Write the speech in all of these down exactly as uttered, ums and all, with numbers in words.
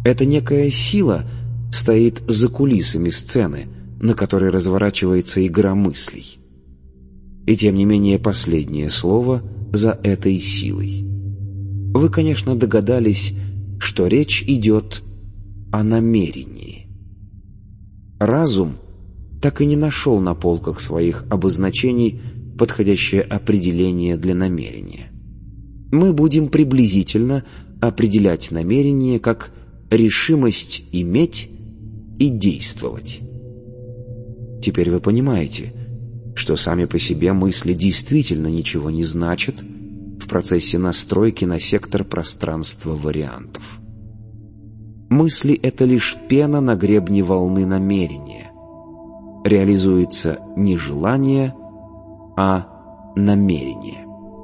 Эта некая сила стоит за кулисами сцены, на которой разворачивается игра мыслей. И тем не менее последнее слово за этой силой. Вы, конечно, догадались, что речь идет о намерении. Разум так и не нашел на полках своих обозначений подходящее определение для намерения. Мы будем приблизительно определять намерение как решимость иметь и действовать. Теперь вы понимаете, что сами по себе мысли действительно ничего не значат в процессе настройки на сектор пространства вариантов. Мысли — это лишь пена на гребне волны намерения. Реализуется не желание, а намерение.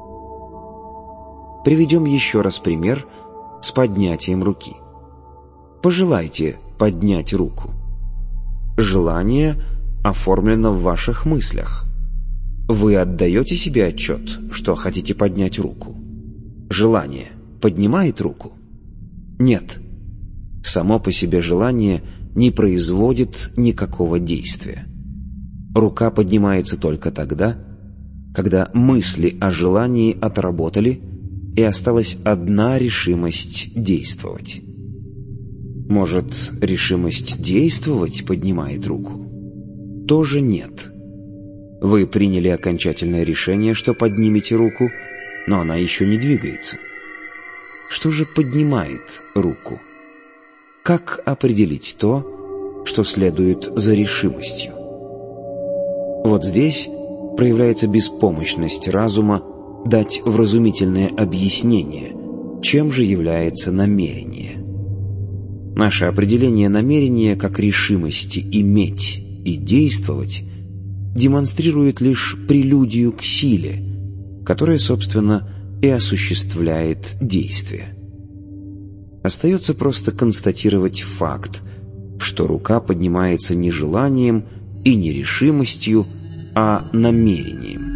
Приведем еще раз пример с поднятием руки. Пожелайте поднять руку. Желание оформлено в ваших мыслях. Вы отдаете себе отчет, что хотите поднять руку? Желание поднимает руку? Нет. Само по себе желание не производит никакого действия. Рука поднимается только тогда, когда мысли о желании отработали, и осталась одна решимость действовать. Может, решимость действовать поднимает руку? Тоже нет. Вы приняли окончательное решение, что поднимете руку, но она еще не двигается. Что же поднимает руку? Как определить то, что следует за решимостью? Вот здесь проявляется беспомощность разума дать вразумительное объяснение, чем же является намерение. Наше определение намерения как решимости иметь и действовать демонстрирует лишь прелюдию к силе, которая, собственно, и осуществляет действие. Остается просто констатировать факт, что рука поднимается не желанием и не решимостью, а намерением.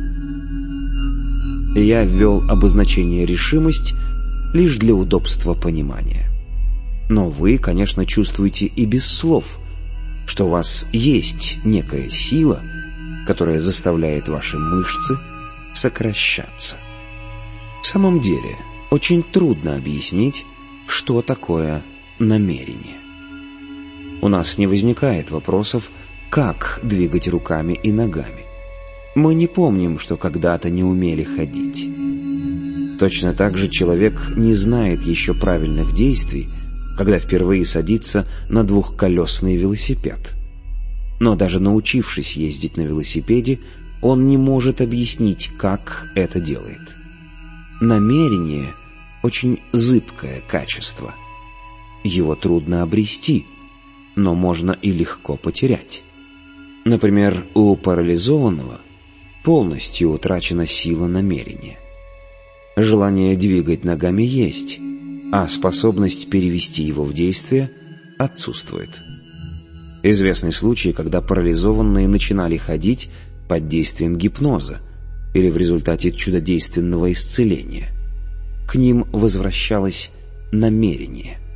Я ввел обозначение «решимость» лишь для удобства понимания. Но вы, конечно, чувствуете и без слов, что у вас есть некая сила, которая заставляет ваши мышцы сокращаться. В самом деле, очень трудно объяснить, что такое намерение. У нас не возникает вопросов, как двигать руками и ногами. Мы не помним, что когда-то не умели ходить. Точно так же человек не знает еще правильных действий, когда впервые садится на двухколесный велосипед. Но даже научившись ездить на велосипеде, он не может объяснить, как это делает. Намерение — очень зыбкое качество. Его трудно обрести, но можно и легко потерять. Например, у парализованного полностью утрачена сила намерения. Желание двигать ногами есть, а способность перевести его в действие отсутствует. Известный случай, когда парализованные начинали ходить под действием гипноза или в результате чудодейственного исцеления. К ним возвращалось намерение.